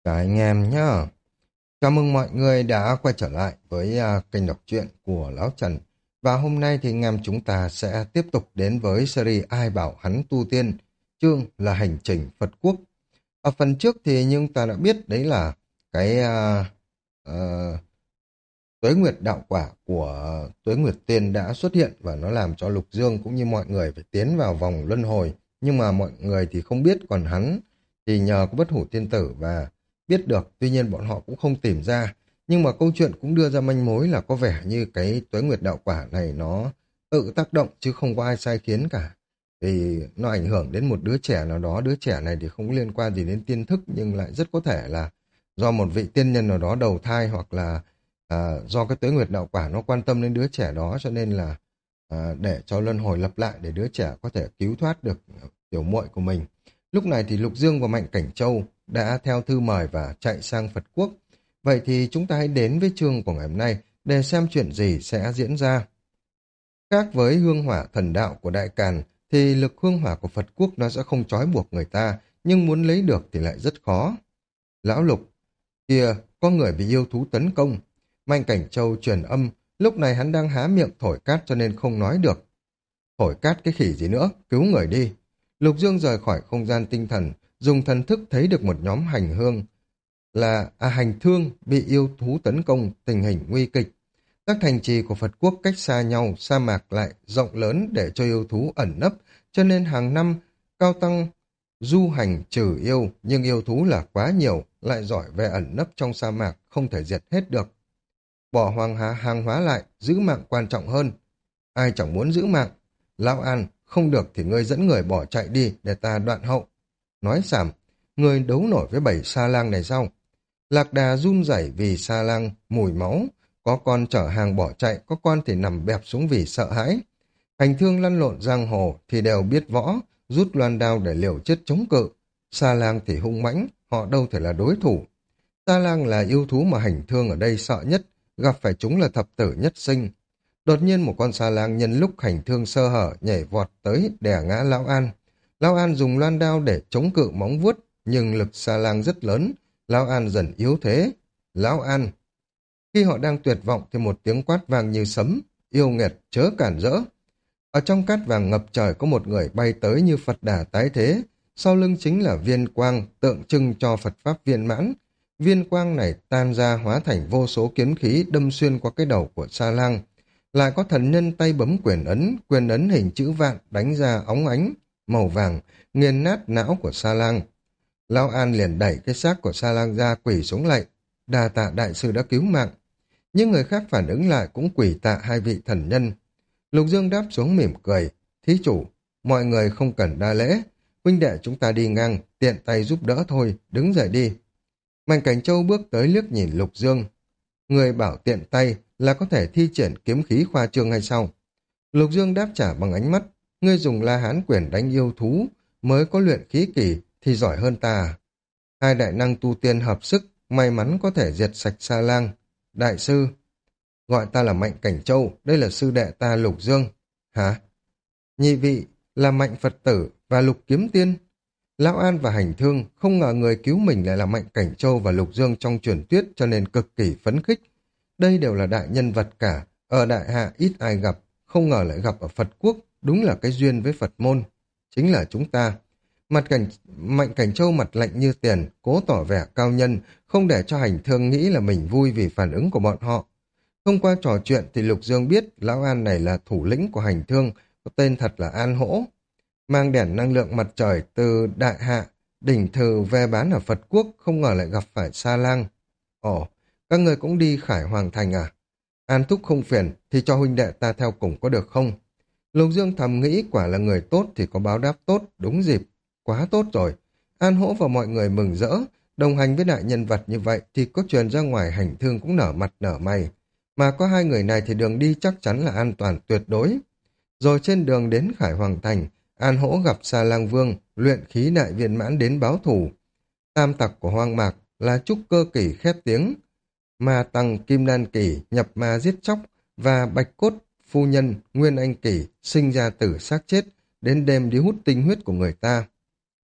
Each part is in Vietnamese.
Cả anh em nhá. Chào mừng mọi người đã quay trở lại với kênh đọc truyện của Lão Trần. Và hôm nay thì anh em chúng ta sẽ tiếp tục đến với series Ai bảo hắn tu tiên, chương là hành trình Phật Quốc. Ở phần trước thì nhưng ta đã biết đấy là cái ờ, Tuế Nguyệt đạo quả của Tuế Nguyệt Tiên đã xuất hiện và nó làm cho Lục Dương cũng như mọi người phải tiến vào vòng luân hồi. Nhưng mà mọi người thì không biết, còn hắn thì nhờ có bất hủ tiên tử và biết được, tuy nhiên bọn họ cũng không tìm ra. Nhưng mà câu chuyện cũng đưa ra manh mối là có vẻ như cái Tuế Nguyệt đạo quả này nó tự tác động chứ không có ai sai khiến cả. Vì nó ảnh hưởng đến một đứa trẻ nào đó, đứa trẻ này thì không có liên quan gì đến tiên thức nhưng lại rất có thể là do một vị tiên nhân nào đó đầu thai, hoặc là do cái tuế nguyệt đạo quả nó quan tâm đến đứa trẻ đó, cho nên là để cho luân hồi lặp lại để đứa trẻ có thể cứu thoát được tiểu muội của mình. Lúc này thì Lục Dương và Mạnh Cảnh Châu đã theo thư mời và chạy sang Phật Quốc. Vậy thì chúng ta hãy đến với chương của ngày hôm nay để xem chuyện gì sẽ diễn ra. Khác với hương hỏa thần đạo của Đại Càn, thì lực hương hỏa của Phật Quốc nó sẽ không trói buộc người ta, nhưng muốn lấy được thì lại rất khó. Lão Lục, kìa, có người bị yêu thú tấn công. Mạnh Cảnh Châu truyền âm, lúc này hắn đang há miệng thổi cát cho nên không nói được. Thổi cát cái khỉ gì nữa, cứu người đi. Lục Dương rời khỏi không gian tinh thần, dùng thần thức thấy được một nhóm hành thương bị yêu thú tấn công, tình hình nguy kịch. Các thành trì của Phật quốc cách xa nhau, sa mạc lại rộng lớn để cho yêu thú ẩn nấp, cho nên hàng năm cao tăng du hành trừ yêu, nhưng yêu thú là quá nhiều, lại giỏi về ẩn nấp trong sa mạc, không thể diệt hết được. Bỏ hàng hóa lại, giữ mạng quan trọng hơn. Ai chẳng muốn giữ mạng. Lão An, không được thì ngươi dẫn người bỏ chạy đi để ta đoạn hậu. Nói xảm, người đấu nổi với bảy sa lang này sao? Lạc Đà run rẩy vì sa lang mùi máu, có con chở hàng bỏ chạy, có con thì nằm bẹp xuống vì sợ hãi. Hành thương lăn lộn giang hồ thì đều biết võ, rút loan đao để liều chết chống cự. Sa lang thì hung mãnh, họ đâu thể là đối thủ. Sa lang là yêu thú mà hành thương ở đây sợ nhất, gặp phải chúng là thập tử nhất sinh. Đột nhiên một con sa lang nhân lúc hành thương sơ hở nhảy vọt tới đè ngã Lão An. Lão An dùng loan đao để chống cự móng vuốt, nhưng lực sa lang rất lớn, Lão An dần yếu thế. Lão An! Khi họ đang tuyệt vọng thì một tiếng quát vang như sấm, yêu nghiệt chớ cản rỡ. Ở trong cát vàng ngập trời có một người bay tới như Phật Đà tái thế, sau lưng chính là viên quang tượng trưng cho Phật Pháp viên mãn. Viên quang này tan ra hóa thành vô số kiếm khí đâm xuyên qua cái đầu của Sa Lang. Lại có thần nhân tay bấm quyền ấn hình chữ vạn đánh ra óng ánh, màu vàng, nghiền nát não của Sa Lang. Lão An liền đẩy cái xác của Sa Lang ra quỳ xuống lạy. Đà tạ đại sư đã cứu mạng. Những người khác phản ứng lại cũng quỳ tạ hai vị thần nhân. Lục Dương đáp xuống mỉm cười. Thí chủ, mọi người không cần đa lễ. Huynh đệ chúng ta đi ngang, tiện tay giúp đỡ thôi, đứng dậy đi. Mạnh Cảnh Châu bước tới liếc nhìn Lục Dương. Người bảo tiện tay là có thể thi triển kiếm khí khoa trương hay sao? Lục Dương đáp trả bằng ánh mắt. Ngươi dùng La Hán quyền đánh yêu thú, mới có luyện khí kỳ thì giỏi hơn ta à? Hai đại năng tu tiên hợp sức, may mắn có thể diệt sạch Sa Lang. Đại sư, gọi ta là Mạnh Cảnh Châu, đây là sư đệ ta Lục Dương. Hả? Nhị vị là Mạnh Phật Tử và Lục Kiếm Tiên. Lão An và Hành Thương không ngờ người cứu mình lại là Mạnh Cảnh Châu và Lục Dương trong truyền thuyết, cho nên cực kỳ phấn khích. Đây đều là đại nhân vật cả, ở Đại Hạ ít ai gặp, không ngờ lại gặp ở Phật Quốc, đúng là cái duyên với Phật môn. Chính là chúng ta. Mạnh Cảnh Châu mặt lạnh như tiền, cố tỏ vẻ cao nhân, không để cho Hành Thương nghĩ là mình vui vì phản ứng của bọn họ. Thông qua trò chuyện thì Lục Dương biết Lão An này là thủ lĩnh của Hành Thương, có tên thật là An Hỗ. Mang đèn năng lượng mặt trời từ Đại Hạ, đỉnh thừ về bán ở Phật Quốc, không ngờ lại gặp phải Sa Lang. Ồ, các người cũng đi Khải Hoàng Thành à? An thúc không phiền, thì cho huynh đệ ta theo cùng có được không? Lục Dương thầm nghĩ quả là người tốt thì có báo đáp tốt, đúng dịp. Quá tốt rồi. An Hỗ và mọi người mừng rỡ, đồng hành với đại nhân vật như vậy thì có truyền ra ngoài Hành Thương cũng nở mặt nở mày. Mà có hai người này thì đường đi chắc chắn là an toàn tuyệt đối. Rồi trên đường đến Khải Hoàng Thành, An Hỗ gặp Sa Lang Vương, luyện khí đại viên mãn đến báo thù. Tam tặc của Hoang Mạc là trúc cơ kỳ khét tiếng, ma tăng kim đan kỳ nhập ma giết chóc, và bạch cốt phu nhân nguyên anh kỳ sinh ra tử xác chết, đến đêm đi hút tinh huyết của người ta.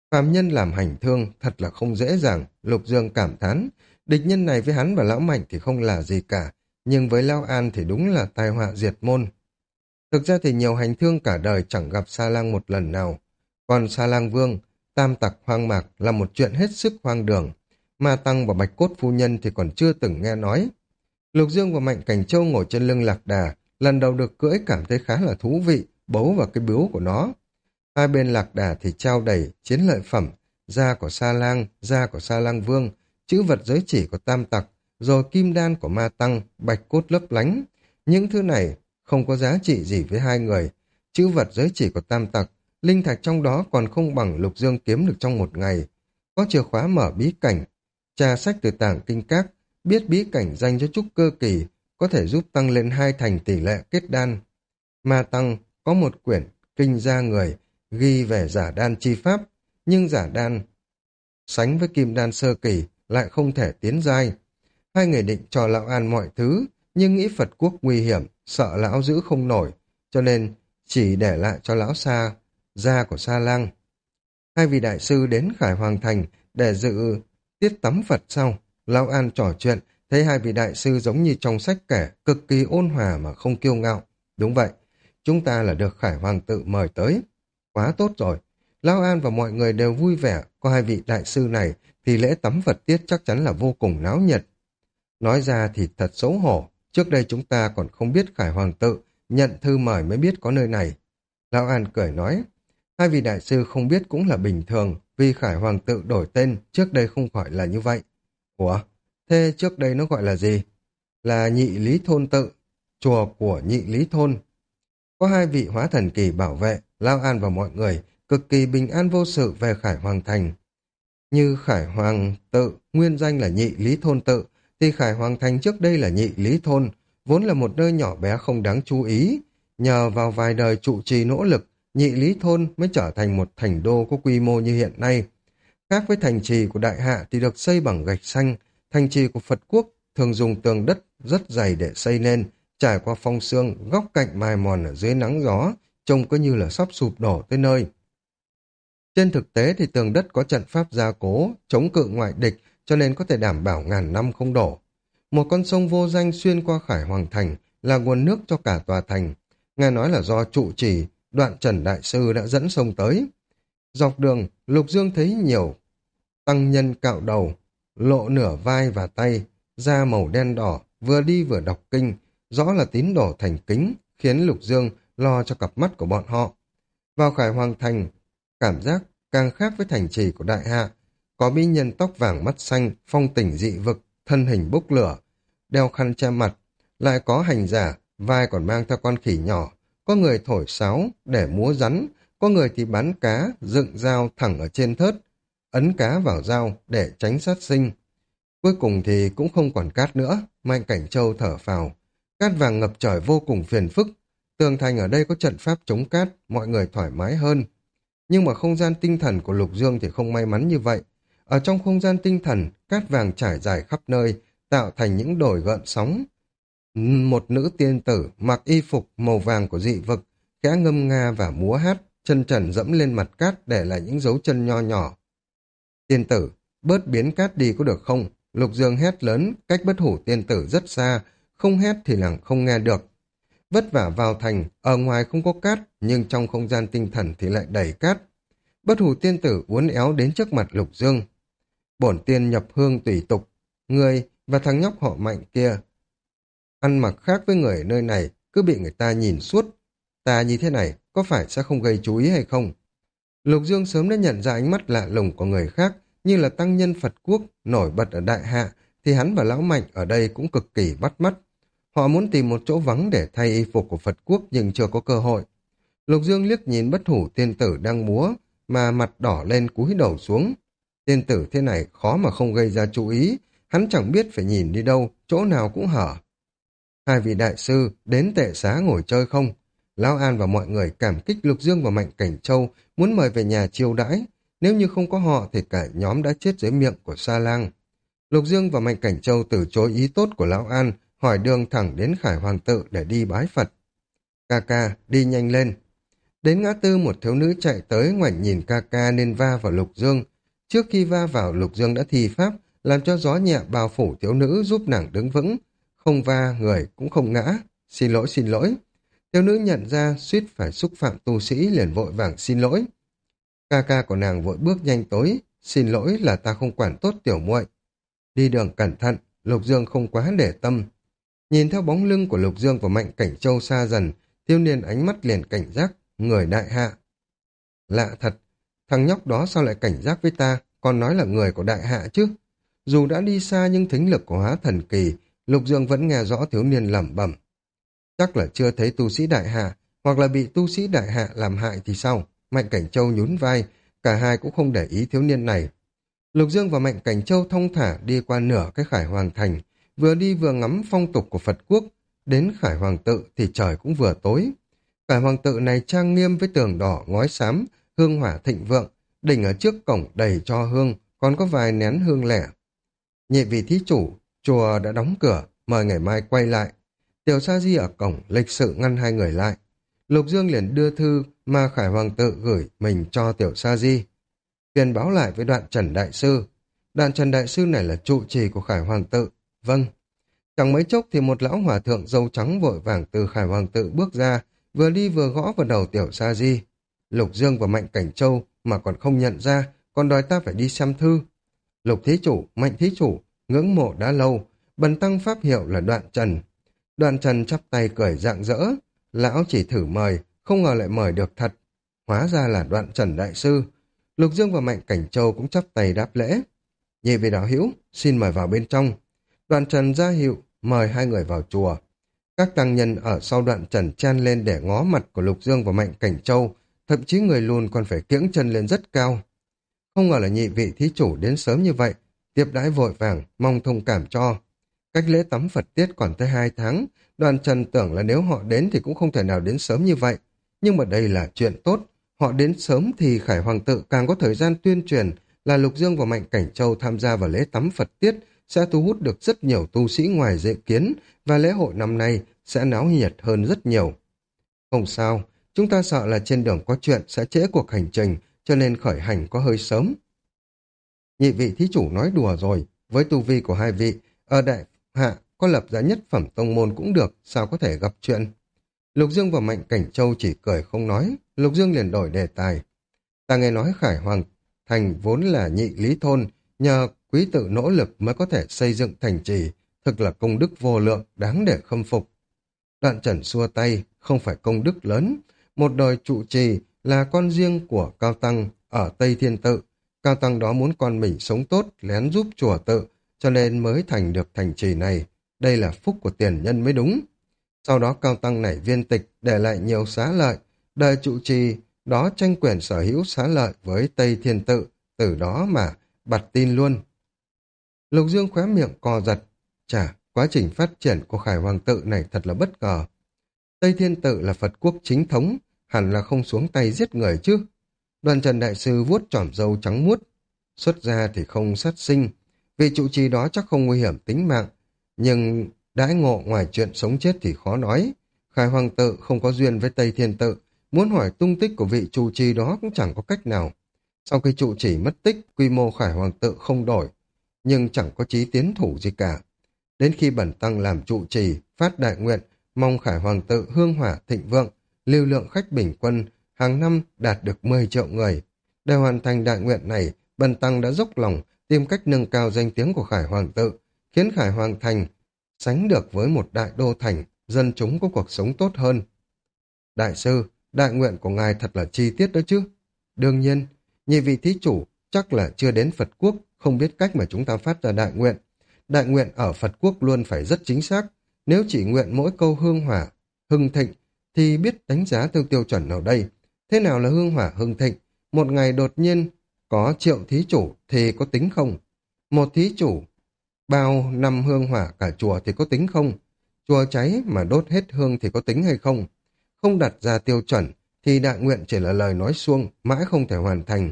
Phàm nhân làm hành thương thật là không dễ dàng, Lục Dương cảm thán. Địch nhân này với hắn và Lão Mạnh thì không là gì cả, nhưng với Lão An thì đúng là tai họa diệt môn. Thực ra thì nhiều hành thương cả đời chẳng gặp Sa Lang một lần nào. Còn Sa Lang Vương, tam tặc hoang mạc là một chuyện hết sức hoang đường. Ma Tăng và Bạch Cốt Phu Nhân thì còn chưa từng nghe nói. Lục Dương và Mạnh Cảnh Châu ngồi trên lưng lạc đà, lần đầu được cưỡi cảm thấy khá là thú vị, bấu vào cái bướu của nó. Hai bên lạc đà thì trao đầy chiến lợi phẩm, da của Sa Lang, da của Sa Lang Vương, chữ vật giới chỉ của tam tặc, rồi kim đan của Ma Tăng, bạch cốt lấp lánh. Những thứ này không có giá trị gì với hai người. Chữ vật giới chỉ của tam tặc, linh thạch trong đó còn không bằng Lục Dương kiếm được trong một ngày. Có chìa khóa mở bí cảnh, tra sách từ tàng kinh các, biết bí cảnh dành cho trúc cơ kỳ, có thể giúp tăng lên 2 thành tỷ lệ kết đan. Ma Tăng có một quyển kinh gia người, ghi về giả đan chi pháp, nhưng giả đan sánh với kim đan sơ kỳ lại không thể tiến giai. Hai người định cho lão An mọi thứ, nhưng nghĩ Phật quốc nguy hiểm, sợ lão giữ không nổi, cho nên chỉ để lại cho lão Sa, da của Sa Lang. Hai vị đại sư đến Khải Hoàng Thành để dự tiết tắm Phật sau. Lão An trò chuyện, thấy hai vị đại sư giống như trong sách kể, cực kỳ ôn hòa mà không kiêu ngạo. Đúng vậy, chúng ta là được Khải Hoàng tự mời tới. Quá tốt rồi. Lão An và mọi người đều vui vẻ, có hai vị đại sư này thì lễ tắm Phật tiết chắc chắn là vô cùng náo nhiệt. Nói ra thì thật xấu hổ, trước đây chúng ta còn không biết Khải Hoàng tự, nhận thư mời mới biết có nơi này. Lão An cười nói, hai vị đại sư không biết cũng là bình thường, vì Khải Hoàng tự đổi tên, trước đây không phải là như vậy. Ủa, thế trước đây nó gọi là gì? Là Nhị Lý Thôn tự, chùa của Nhị Lý Thôn. Có hai vị hóa thần kỳ bảo vệ, Lão An và mọi người cực kỳ bình an vô sự về Khải Hoàng Thành. Như Khải Hoàng tự, nguyên danh là Nhị Lý Thôn tự, thì Khải Hoàng Thành trước đây là Nhị Lý Thôn, vốn là một nơi nhỏ bé không đáng chú ý. Nhờ vào vài đời trụ trì nỗ lực, Nhị Lý Thôn mới trở thành một thành đô có quy mô như hiện nay. Khác với thành trì của Đại Hạ thì được xây bằng gạch xanh, thành trì của Phật quốc thường dùng tường đất rất dày để xây nên, trải qua phong sương, góc cạnh mài mòn ở dưới nắng gió, trông cứ như là sắp sụp đổ tới nơi. Trên thực tế thì tường đất có trận pháp gia cố, chống cự ngoại địch, cho nên có thể đảm bảo ngàn năm không đổ. Một con sông vô danh xuyên qua Khải Hoàng Thành là nguồn nước cho cả tòa thành. Nghe nói là do trụ trì, Đoạn Trần Đại Sư đã dẫn sông tới. Dọc đường, Lục Dương thấy nhiều tăng nhân cạo đầu, lộ nửa vai và tay, da màu đen đỏ, vừa đi vừa đọc kinh, rõ là tín đồ thành kính, khiến Lục Dương lo cho cặp mắt của bọn họ. Vào Khải Hoàng Thành, cảm giác càng khác với thành trì của Đại Hạ. Có mỹ nhân tóc vàng mắt xanh, phong tình dị vực, thân hình bốc lửa, đeo khăn che mặt, lại có hành giả, vai còn mang theo con khỉ nhỏ, có người thổi sáo để múa rắn, có người thì bán cá, dựng dao thẳng ở trên thớt, ấn cá vào dao để tránh sát sinh. Cuối cùng thì cũng không còn cát nữa, Mạnh Cảnh Châu thở phào. Cát vàng ngập trời vô cùng phiền phức, tường thành ở đây có trận pháp chống cát, mọi người thoải mái hơn. Nhưng mà không gian tinh thần của Lục Dương thì không may mắn như vậy. Ở trong không gian tinh thần, cát vàng trải dài khắp nơi, tạo thành những đồi gợn sóng. Một nữ tiên tử mặc y phục màu vàng của dị vực, khẽ ngâm nga và múa hát, chân trần dẫm lên mặt cát để lại những dấu chân nho nhỏ. Tiên tử, bớt biến cát đi có được không? Lục Dương hét lớn, cách Bất Hủ tiên tử rất xa, không hét thì nàng không nghe được. Vất vả vào thành, ở ngoài không có cát, nhưng trong không gian tinh thần thì lại đầy cát. Bất Hủ tiên tử uốn éo đến trước mặt Lục Dương. Bổn tiên nhập hương tùy tục, người và thằng nhóc họ Mạnh kia ăn mặc khác với người ở nơi này, cứ bị người ta nhìn suốt. Ta như thế này, có phải sẽ không gây chú ý hay không? Lục Dương sớm đã nhận ra ánh mắt lạ lùng của người khác, như là tăng nhân Phật quốc nổi bật ở Đại Hạ, thì hắn và Lão Mạnh ở đây cũng cực kỳ bắt mắt. Họ muốn tìm một chỗ vắng để thay y phục của Phật quốc nhưng chưa có cơ hội. Lục Dương liếc nhìn Bất Hủ tiên tử đang múa, mà mặt đỏ lên cúi đầu xuống. Tiên tử thế này khó mà không gây ra chú ý, hắn chẳng biết phải nhìn đi đâu, chỗ nào cũng hở. Hai vị đại sư đến tệ xá ngồi chơi không? Lão An và mọi người cảm kích Lục Dương và Mạnh Cảnh Châu muốn mời về nhà chiêu đãi. Nếu như không có họ thì cả nhóm đã chết dưới miệng của Sa Lang. Lục Dương và Mạnh Cảnh Châu từ chối ý tốt của Lão An, hỏi đường thẳng đến Khải Hoàng tự để đi bái Phật. Ca ca, đi nhanh lên. Đến ngã tư một thiếu nữ chạy tới ngoảnh nhìn ca ca nên va vào Lục Dương. Trước khi va vào Lục Dương đã thi pháp, làm cho gió nhẹ bao phủ thiếu nữ giúp nàng đứng vững. Không va, người cũng không ngã. Xin lỗi, xin lỗi. Thiếu nữ nhận ra suýt phải xúc phạm tu sĩ liền vội vàng xin lỗi. Ca ca của nàng vội bước nhanh tới. Xin lỗi là ta không quản tốt tiểu muội. Đi đường cẩn thận, Lục Dương không quá để tâm. Nhìn theo bóng lưng của Lục Dương và Mạnh Cảnh Châu xa dần, thiếu niên ánh mắt liền cảnh giác, người đại hạ. Lạ thật, thằng nhóc đó sao lại cảnh giác với ta, còn nói là người của đại hạ chứ? Dù đã đi xa nhưng thính lực của hóa thần kỳ, Lục Dương vẫn nghe rõ thiếu niên lẩm bẩm. Chắc là chưa thấy tu sĩ đại hạ, hoặc là bị tu sĩ đại hạ làm hại thì sao? Mạnh Cảnh Châu nhún vai, cả hai cũng không để ý thiếu niên này. Lục Dương và Mạnh Cảnh Châu thong thả đi qua nửa cái Khải Hoàng Thành, vừa đi vừa ngắm phong tục của Phật quốc. Đến Khải Hoàng Tự thì trời cũng vừa tối. Khải Hoàng Tự này trang nghiêm với tường đỏ ngói xám, hương hỏa thịnh vượng, đỉnh ở trước cổng đầy tro hương, còn có vài nén hương lẻ. Nhị vị thí chủ, chùa đã đóng cửa, mời ngày mai quay lại. Tiểu Sa Di ở cổng lịch sự ngăn hai người lại. Lục Dương liền đưa thư mà Khải Hoàng Tự gửi mình cho Tiểu Sa Di. Truyền báo lại với Đoạn Trần Đại Sư. Đoạn Trần Đại Sư này là trụ trì của Khải Hoàng Tự. Vâng. Chẳng mấy chốc thì một lão hòa thượng râu trắng vội vàng từ Khải Hoàng Tự bước ra, vừa đi vừa gõ vào đầu Tiểu Sa Di. Lục Dương và Mạnh Cảnh Châu mà còn không nhận ra, còn đòi ta phải đi xem thư. Lục thí chủ, Mạnh thí chủ, ngưỡng mộ đã lâu, bần tăng pháp hiệu là Đoạn Trần. Đoạn Trần chắp tay cười rạng rỡ, lão chỉ thử mời, không ngờ lại mời được thật. Hóa ra là Đoạn Trần Đại Sư. Lục Dương và Mạnh Cảnh Châu cũng chắp tay đáp lễ. Nhị vị đạo hữu, xin mời vào bên trong. Đoạn Trần ra hiệu, mời hai người vào chùa. Các tăng nhân ở sau Đoạn Trần chen lên để ngó mặt của Lục Dương và Mạnh Cảnh Châu, thậm chí người lùn còn phải kiễng chân lên rất cao. Không ngờ là nhị vị thí chủ đến sớm như vậy, tiếp đãi vội vàng, mong thông cảm cho. Cách lễ tắm Phật tiết còn tới 2 tháng, Đoạn Trần tưởng là nếu họ đến thì cũng không thể nào đến sớm như vậy. Nhưng mà đây là chuyện tốt, họ đến sớm thì Khải Hoàng Tự càng có thời gian tuyên truyền là Lục Dương và Mạnh Cảnh Châu tham gia vào lễ tắm Phật tiết sẽ thu hút được rất nhiều tu sĩ ngoài dự kiến và lễ hội năm nay sẽ náo nhiệt hơn rất nhiều. Không sao, chúng ta sợ là trên đường có chuyện sẽ trễ cuộc hành trình cho nên khởi hành có hơi sớm. Nhị vị thí chủ nói đùa rồi, với tu vi của hai vị, ở đại hạ có lập ra nhất phẩm tông môn cũng được, sao có thể gặp chuyện. Lục Dương và Mạnh Cảnh Châu chỉ cười không nói, Lục Dương liền đổi đề tài. Ta nghe nói Khải Hoàng Thành vốn là nhị lý thôn, nhờ quý tự nỗ lực mới có thể xây dựng thành trì, thực là công đức vô lượng, đáng để khâm phục. Đoạn Trần xua tay, không phải công đức lớn, một đời trụ trì là con riêng của Cao Tăng ở Tây Thiên Tự. Cao Tăng đó muốn con mình sống tốt, lén giúp chùa tự, cho nên mới thành được thành trì này. Đây là phúc của tiền nhân mới đúng. Sau đó Cao Tăng này viên tịch để lại nhiều xá lợi, đời trụ trì đó tranh quyền sở hữu xá lợi với Tây Thiên Tự, từ đó mà bặt tin luôn. Lục Dương khóe miệng co giật. Chà, quá trình phát triển của Khải Hoàng Tự này thật là bất ngờ. Tây Thiên Tự là Phật quốc chính thống, hẳn là không xuống tay giết người chứ. Đoàn Trần Đại Sư vuốt chỏm râu trắng muốt. Xuất ra thì không sát sinh, vị trụ trì đó chắc không nguy hiểm tính mạng, nhưng đãi ngộ ngoài chuyện sống chết thì khó nói. Khải Hoàng Tự không có duyên với Tây Thiên Tự, muốn hỏi tung tích của vị trụ trì đó cũng chẳng có cách nào. Sau khi trụ trì mất tích, quy mô Khải Hoàng Tự không đổi, nhưng chẳng có chí tiến thủ gì cả. Đến khi bẩn tăng làm trụ trì, phát đại nguyện, mong Khải Hoàng Tự hương hỏa thịnh vượng, lưu lượng khách bình quân hàng năm đạt được 10 triệu người. Để hoàn thành đại nguyện này, bần tăng đã dốc lòng tìm cách nâng cao danh tiếng của Khải Hoàng Tự, khiến Khải Hoàng Thành sánh được với một đại đô thành, dân chúng có cuộc sống tốt hơn. Đại sư, đại nguyện của ngài thật là chi tiết đó chứ. Đương nhiên, nhị vị thí chủ chắc là chưa đến Phật quốc, không biết cách mà chúng ta phát ra đại nguyện. Đại nguyện ở Phật quốc luôn phải rất chính xác. Nếu chỉ nguyện mỗi câu hương hỏa, hưng thịnh, thì biết đánh giá theo tiêu chuẩn nào đây. Thế nào là hương hỏa hưng thịnh? Một ngày đột nhiên có triệu thí chủ thì có tính không? Một thí chủ bao năm hương hỏa cả chùa thì có tính không? Chùa cháy mà đốt hết hương thì có tính hay không? Không đặt ra tiêu chuẩn thì đại nguyện chỉ là lời nói suông, mãi không thể hoàn thành.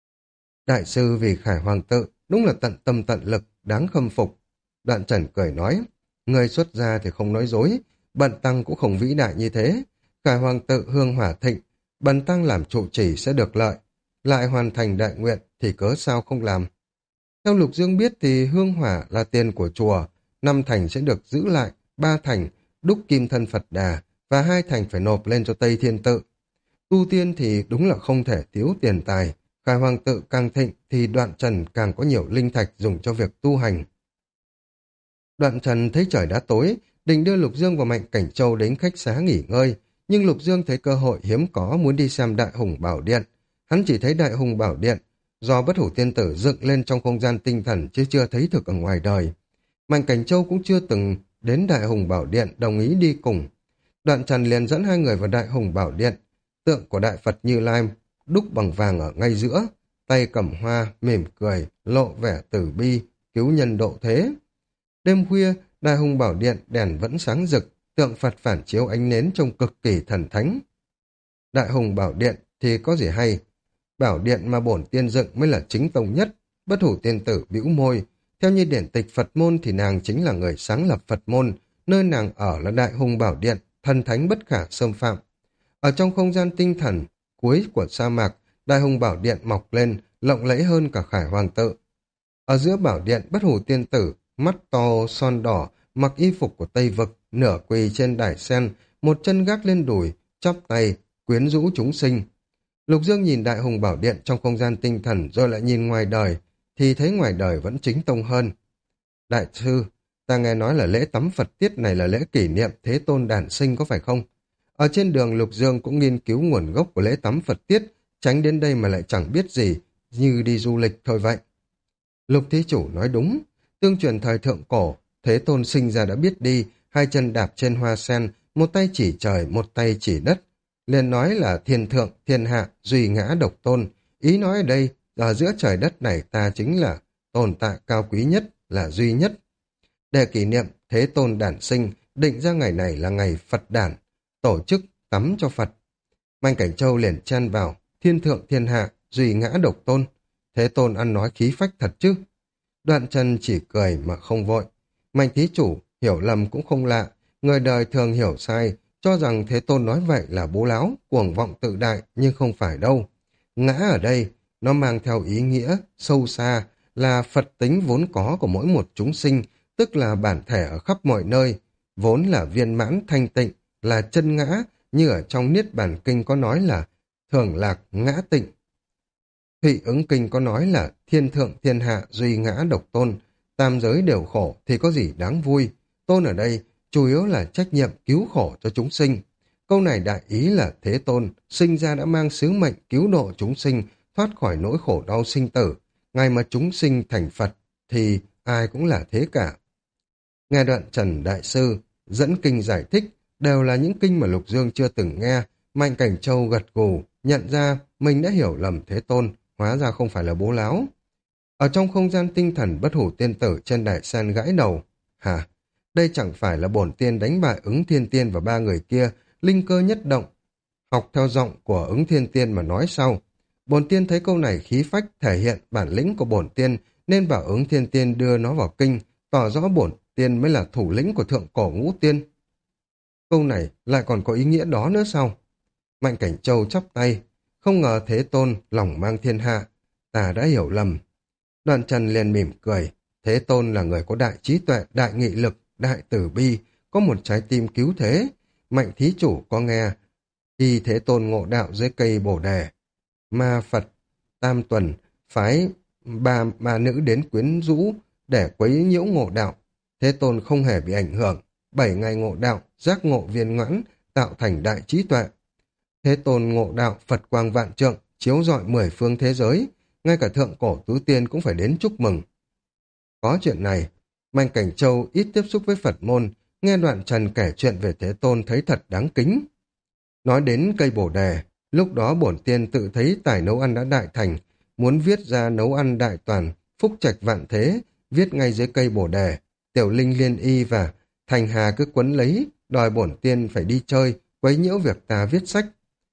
Đại sư vì Khải Hoàng Tự đúng là tận tâm tận lực, đáng khâm phục. Đoạn Trần cười nói, người xuất gia thì không nói dối, bần tăng cũng không vĩ đại như thế. Khải Hoàng Tự hương hỏa thịnh, Bần tăng làm trụ trì sẽ được lợi, lại hoàn thành đại nguyện thì cớ sao không làm. Theo Lục Dương biết thì hương hỏa là tiền của chùa, 5 thành sẽ được giữ lại, 3 thành đúc kim thân Phật Đà và 2 thành phải nộp lên cho Tây Thiên Tự. Tu tiên thì đúng là không thể thiếu tiền tài, Khai Hoàng Tự càng thịnh thì Đoạn Trần càng có nhiều linh thạch dùng cho việc tu hành. Đoạn Trần thấy trời đã tối, định đưa Lục Dương và Mạnh Cảnh Châu đến khách xá nghỉ ngơi, nhưng Lục Dương thấy cơ hội hiếm có muốn đi xem Đại Hùng Bảo Điện. Hắn chỉ thấy Đại Hùng Bảo Điện do Bất Hủ Tiên Tử dựng lên trong không gian tinh thần chứ chưa thấy thực ở ngoài đời. Mạnh Cảnh Châu cũng chưa từng đến Đại Hùng Bảo Điện đồng ý đi cùng. Đoạn Trần liền dẫn hai người vào Đại Hùng Bảo Điện, tượng của Đại Phật Như Lai đúc bằng vàng ở ngay giữa, tay cầm hoa, mỉm cười, lộ vẻ từ bi, cứu nhân độ thế. Đêm khuya, Đại Hùng Bảo Điện đèn vẫn sáng rực, tượng Phật phản chiếu ánh nến trông cực kỳ thần thánh. Đại Hùng Bảo Điện thì có gì hay? Bảo Điện mà bổn tiên dựng mới là chính tông nhất. Bất Hủ Tiên Tử bĩu môi. Theo như điển tịch Phật môn thì nàng chính là người sáng lập Phật môn, nơi nàng ở là Đại Hùng Bảo Điện, thần thánh bất khả xâm phạm. Ở trong không gian tinh thần cuối của sa mạc, Đại Hùng Bảo Điện mọc lên, lộng lẫy hơn cả Khải Hoàng Tự. Ở giữa Bảo Điện, Bất Hủ Tiên Tử, mắt to son đỏ, mặc y phục của Tây Vực, nửa quỳ trên đài sen, một chân gác lên đùi, chắp tay, quyến rũ chúng sinh. Lục Dương nhìn Đại Hùng Bảo Điện trong không gian tinh thần rồi lại nhìn ngoài đời, thì thấy ngoài đời vẫn chính tông hơn. Đại sư, ta nghe nói là lễ tắm Phật tiết này là lễ kỷ niệm Thế Tôn đản sinh có phải không? Ở trên đường Lục Dương cũng nghiên cứu nguồn gốc của lễ tắm Phật tiết, tránh đến đây mà lại chẳng biết gì, như đi du lịch thôi vậy. Lục thí chủ nói đúng, tương truyền thời thượng cổ, Thế Tôn sinh ra đã biết đi, hai chân đạp trên hoa sen, một tay chỉ trời, một tay chỉ đất. Liền nói là thiên thượng, thiên hạ, duy ngã độc tôn. Ý nói ở đây, ở giữa trời đất này ta chính là tồn tại cao quý nhất, là duy nhất. Để kỷ niệm Thế Tôn đản sinh, định ra ngày này là ngày Phật đản, tổ chức tắm cho Phật. Mạnh Cảnh Châu liền chen vào, thiên thượng thiên hạ, duy ngã độc tôn. Thế Tôn ăn nói khí phách thật chứ. Đoạn Trần chỉ cười mà không vội. Mạnh thí chủ, hiểu lầm cũng không lạ. Người đời thường hiểu sai, cho rằng Thế Tôn nói vậy là bố láo, cuồng vọng tự đại, nhưng không phải đâu. Ngã ở đây, nó mang theo ý nghĩa sâu xa, là Phật tính vốn có của mỗi một chúng sinh, tức là bản thể ở khắp mọi nơi, vốn là viên mãn thanh tịnh, là chân ngã, như ở trong Niết Bàn Kinh có nói là thường lạc ngã tịnh. Thụy Ứng Kinh có nói là thiên thượng thiên hạ duy ngã độc tôn, tam giới đều khổ thì có gì đáng vui. Tôn ở đây chủ yếu là trách nhiệm cứu khổ cho chúng sinh. Câu này đại ý là Thế Tôn sinh ra đã mang sứ mệnh cứu độ chúng sinh thoát khỏi nỗi khổ đau sinh tử. Ngày mà chúng sinh thành Phật thì ai cũng là thế cả. Nghe Đoạn Trần Đại Sư dẫn kinh giải thích đều là những kinh mà Lục Dương chưa từng nghe. Mạnh Cảnh Châu gật gù, nhận ra mình đã hiểu lầm Thế Tôn, hóa ra không phải là bố láo. Ở trong không gian tinh thần, Bất Hủ Tiên Tử trên đài sen gãi đầu. Hả? Đây chẳng phải là bổn tiên đánh bại Ứng Thiên Tiên và ba người kia, linh cơ nhất động. Học theo giọng của Ứng Thiên Tiên mà nói sau. Bổn tiên thấy câu này khí phách thể hiện bản lĩnh của bổn tiên, nên bảo Ứng Thiên Tiên đưa nó vào kinh, tỏ rõ bổn tiên mới là thủ lĩnh của thượng cổ ngũ tiên. Câu này lại còn có ý nghĩa đó nữa sao? Mạnh Cảnh Châu chắp tay, không ngờ Thế Tôn lòng mang thiên hạ, ta đã hiểu lầm. Đoạn Trần liền mỉm cười, Thế Tôn là người có đại trí tuệ, đại nghị lực, đại tử bi, có một trái tim cứu thế. Mạnh thí chủ có nghe, khi Thế Tôn ngộ đạo dưới cây bồ đề, ma Phật Tam Tuần phái ba nữ đến quyến rũ để quấy nhiễu ngộ đạo. Thế Tôn không hề bị ảnh hưởng, 7 ngày ngộ đạo, giác ngộ viên mãn, tạo thành đại trí tuệ. Thế Tôn ngộ đạo Phật quang vạn trượng, chiếu rọi 10 phương thế giới, ngay cả thượng cổ tứ tiên cũng phải đến chúc mừng. Có chuyện này, Mạnh Cảnh Châu ít tiếp xúc với Phật môn, nghe Đoạn Trần kể chuyện về Thế Tôn thấy thật đáng kính. Nói đến cây bồ đề, lúc đó bổn tiên tự thấy tài nấu ăn đã đại thành, muốn viết ra nấu ăn đại toàn, phúc trạch vạn thế, viết ngay dưới cây bồ đề. Tiểu Linh Liên Y và Thành Hà cứ quấn lấy, đòi bổn tiên phải đi chơi, quấy nhiễu việc ta viết sách.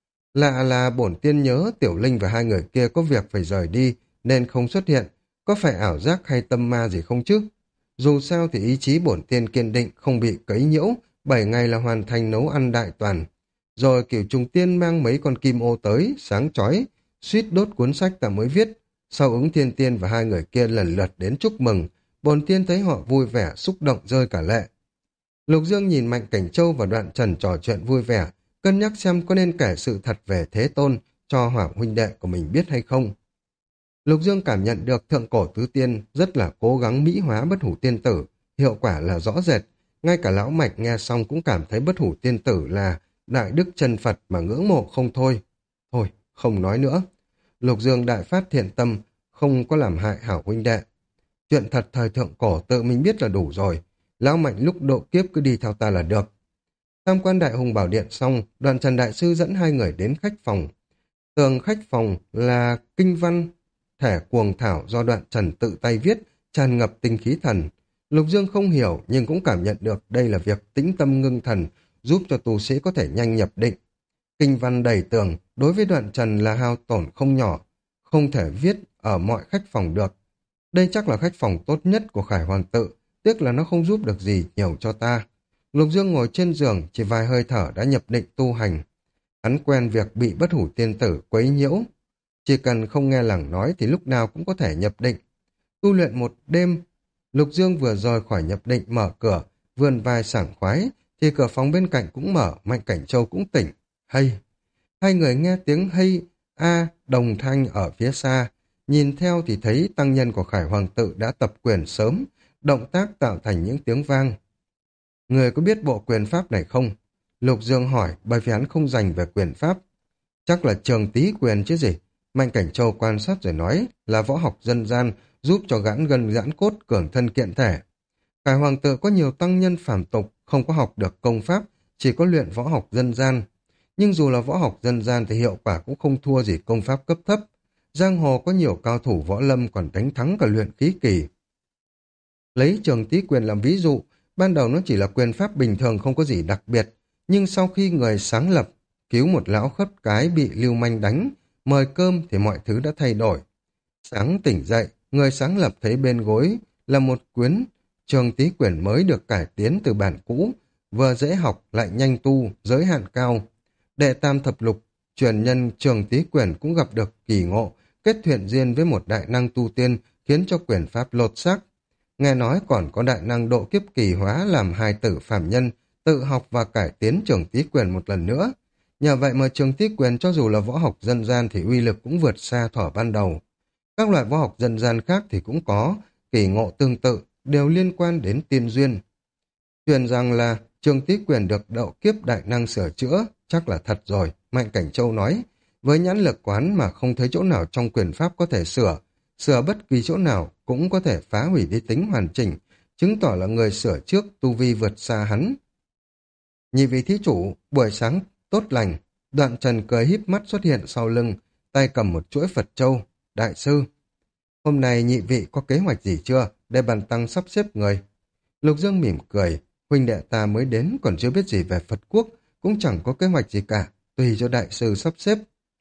Lạ là bổn tiên nhớ Tiểu Linh và hai người kia có việc phải rời đi, nên không xuất hiện, có phải ảo giác hay tâm ma gì không chứ? Dù sao thì ý chí bổn tiên kiên định không bị quấy nhiễu, 7 ngày là hoàn thành nấu ăn đại toàn. Rồi Cửu Trùng Tiên mang mấy con kim ô tới, sáng chói, suýt đốt cuốn sách ta mới viết. Sau Ứng Thiên Tiên và hai người kia lần lượt đến chúc mừng, Bồn Tiên thấy họ vui vẻ, xúc động rơi cả lệ. Lục Dương nhìn Mạnh Cảnh Châu và Đoạn Trần trò chuyện vui vẻ, cân nhắc xem có nên kể sự thật về Thế Tôn cho Hỏa huynh đệ của mình biết hay không. Lục Dương cảm nhận được Thượng Cổ Tứ Tiên rất là cố gắng mỹ hóa Bất Hủ Tiên Tử, hiệu quả là rõ rệt. Ngay cả Lão Mạch nghe xong cũng cảm thấy Bất Hủ Tiên Tử là đại đức chân Phật mà ngưỡng mộ không thôi. Thôi, không nói nữa. Lục Dương đại phát thiện tâm, không có làm hại hảo huynh đệ. Chuyện thật thời thượng cổ tự mình biết là đủ rồi. Lão Mạnh lúc độ kiếp cứ đi theo ta là được. Tham quan Đại Hùng Bảo Điện xong, Đoàn Trần Đại Sư dẫn hai người đến khách phòng. Tường khách phòng là kinh văn thể cuồng thảo do Đoạn Trần tự tay viết, tràn ngập tinh khí thần. Lục Dương không hiểu nhưng cũng cảm nhận được đây là việc tĩnh tâm ngưng thần, giúp cho tu sĩ có thể nhanh nhập định. Kinh văn đầy tường, đối với Đoạn Trần là hao tổn không nhỏ, không thể viết ở mọi khách phòng được. Đây chắc là khách phòng tốt nhất của Khải Hoàng tự, tiếc là nó không giúp được gì nhiều cho ta. Lục Dương ngồi trên giường, chỉ vài hơi thở đã nhập định tu hành. Hắn quen việc bị Bất Hủ Tiên Tử quấy nhiễu. Chỉ cần không nghe lẳng nói thì lúc nào cũng có thể nhập định. Tu luyện một đêm, Lục Dương vừa rời khỏi nhập định mở cửa, vươn vai sảng khoái, thì cửa phòng bên cạnh cũng mở, Mạnh Cảnh Châu cũng tỉnh. Hay! Hai người nghe tiếng hay, đồng thanh ở phía xa. Nhìn theo thì thấy tăng nhân của Khải Hoàng tự đã tập quyền sớm, động tác tạo thành những tiếng vang. Người có biết bộ quyền pháp này không? Lục Dương hỏi, bởi vì hắn không dành về quyền pháp. Chắc là trường tý quyền chứ gì. Mạnh Cảnh Châu quan sát rồi nói là võ học dân gian, giúp cho giãn gân giãn cốt, cường thân kiện thể. Khải Hoàng tự có nhiều tăng nhân phàm tục, không có học được công pháp, chỉ có luyện võ học dân gian. Nhưng dù là võ học dân gian thì hiệu quả cũng không thua gì công pháp cấp thấp. Giang hồ có nhiều cao thủ võ lâm còn đánh thắng cả luyện khí kỳ. Lấy trường tý quyền làm ví dụ, ban đầu nó chỉ là quyền pháp bình thường không có gì đặc biệt, nhưng sau khi người sáng lập cứu một lão khất cái bị lưu manh đánh, mời cơm thì mọi thứ đã thay đổi. Sáng tỉnh dậy, người sáng lập thấy bên gối là một quyển trường tý quyền mới được cải tiến từ bản cũ, vừa dễ học lại nhanh tu, giới hạn cao. Đệ Tam Thập Lục, truyền nhân trường tý quyền cũng gặp được kỳ ngộ, kết thuyện duyên với một đại năng tu tiên khiến cho quyền pháp lột xác. Nghe nói còn có đại năng độ kiếp kỳ hóa làm hài tử phàm nhân, tự học và cải tiến trường tý quyền một lần nữa. Nhờ vậy mà trường tý quyền cho dù là võ học dân gian thì uy lực cũng vượt xa thuở ban đầu. Các loại võ học dân gian khác thì cũng có kỳ ngộ tương tự, đều liên quan đến tiên duyên. Truyền rằng là trường tý quyền được độ kiếp đại năng sửa chữa, chắc là thật rồi, Mạnh Cảnh Châu nói. Với nhãn lực quán mà không thấy chỗ nào trong quyền pháp có thể sửa bất kỳ chỗ nào cũng có thể phá hủy đi tính hoàn chỉnh, chứng tỏ là người sửa trước tu vi vượt xa hắn. Nhị vị thí chủ, buổi sáng tốt lành. Đoạn Trần cười híp mắt xuất hiện sau lưng, tay cầm một chuỗi Phật châu. Đại sư, hôm nay nhị vị có kế hoạch gì chưa, để bần tăng sắp xếp người? Lục Dương mỉm cười, huynh đệ ta mới đến còn chưa biết gì về Phật quốc, cũng chẳng có kế hoạch gì cả, tùy cho đại sư sắp xếp.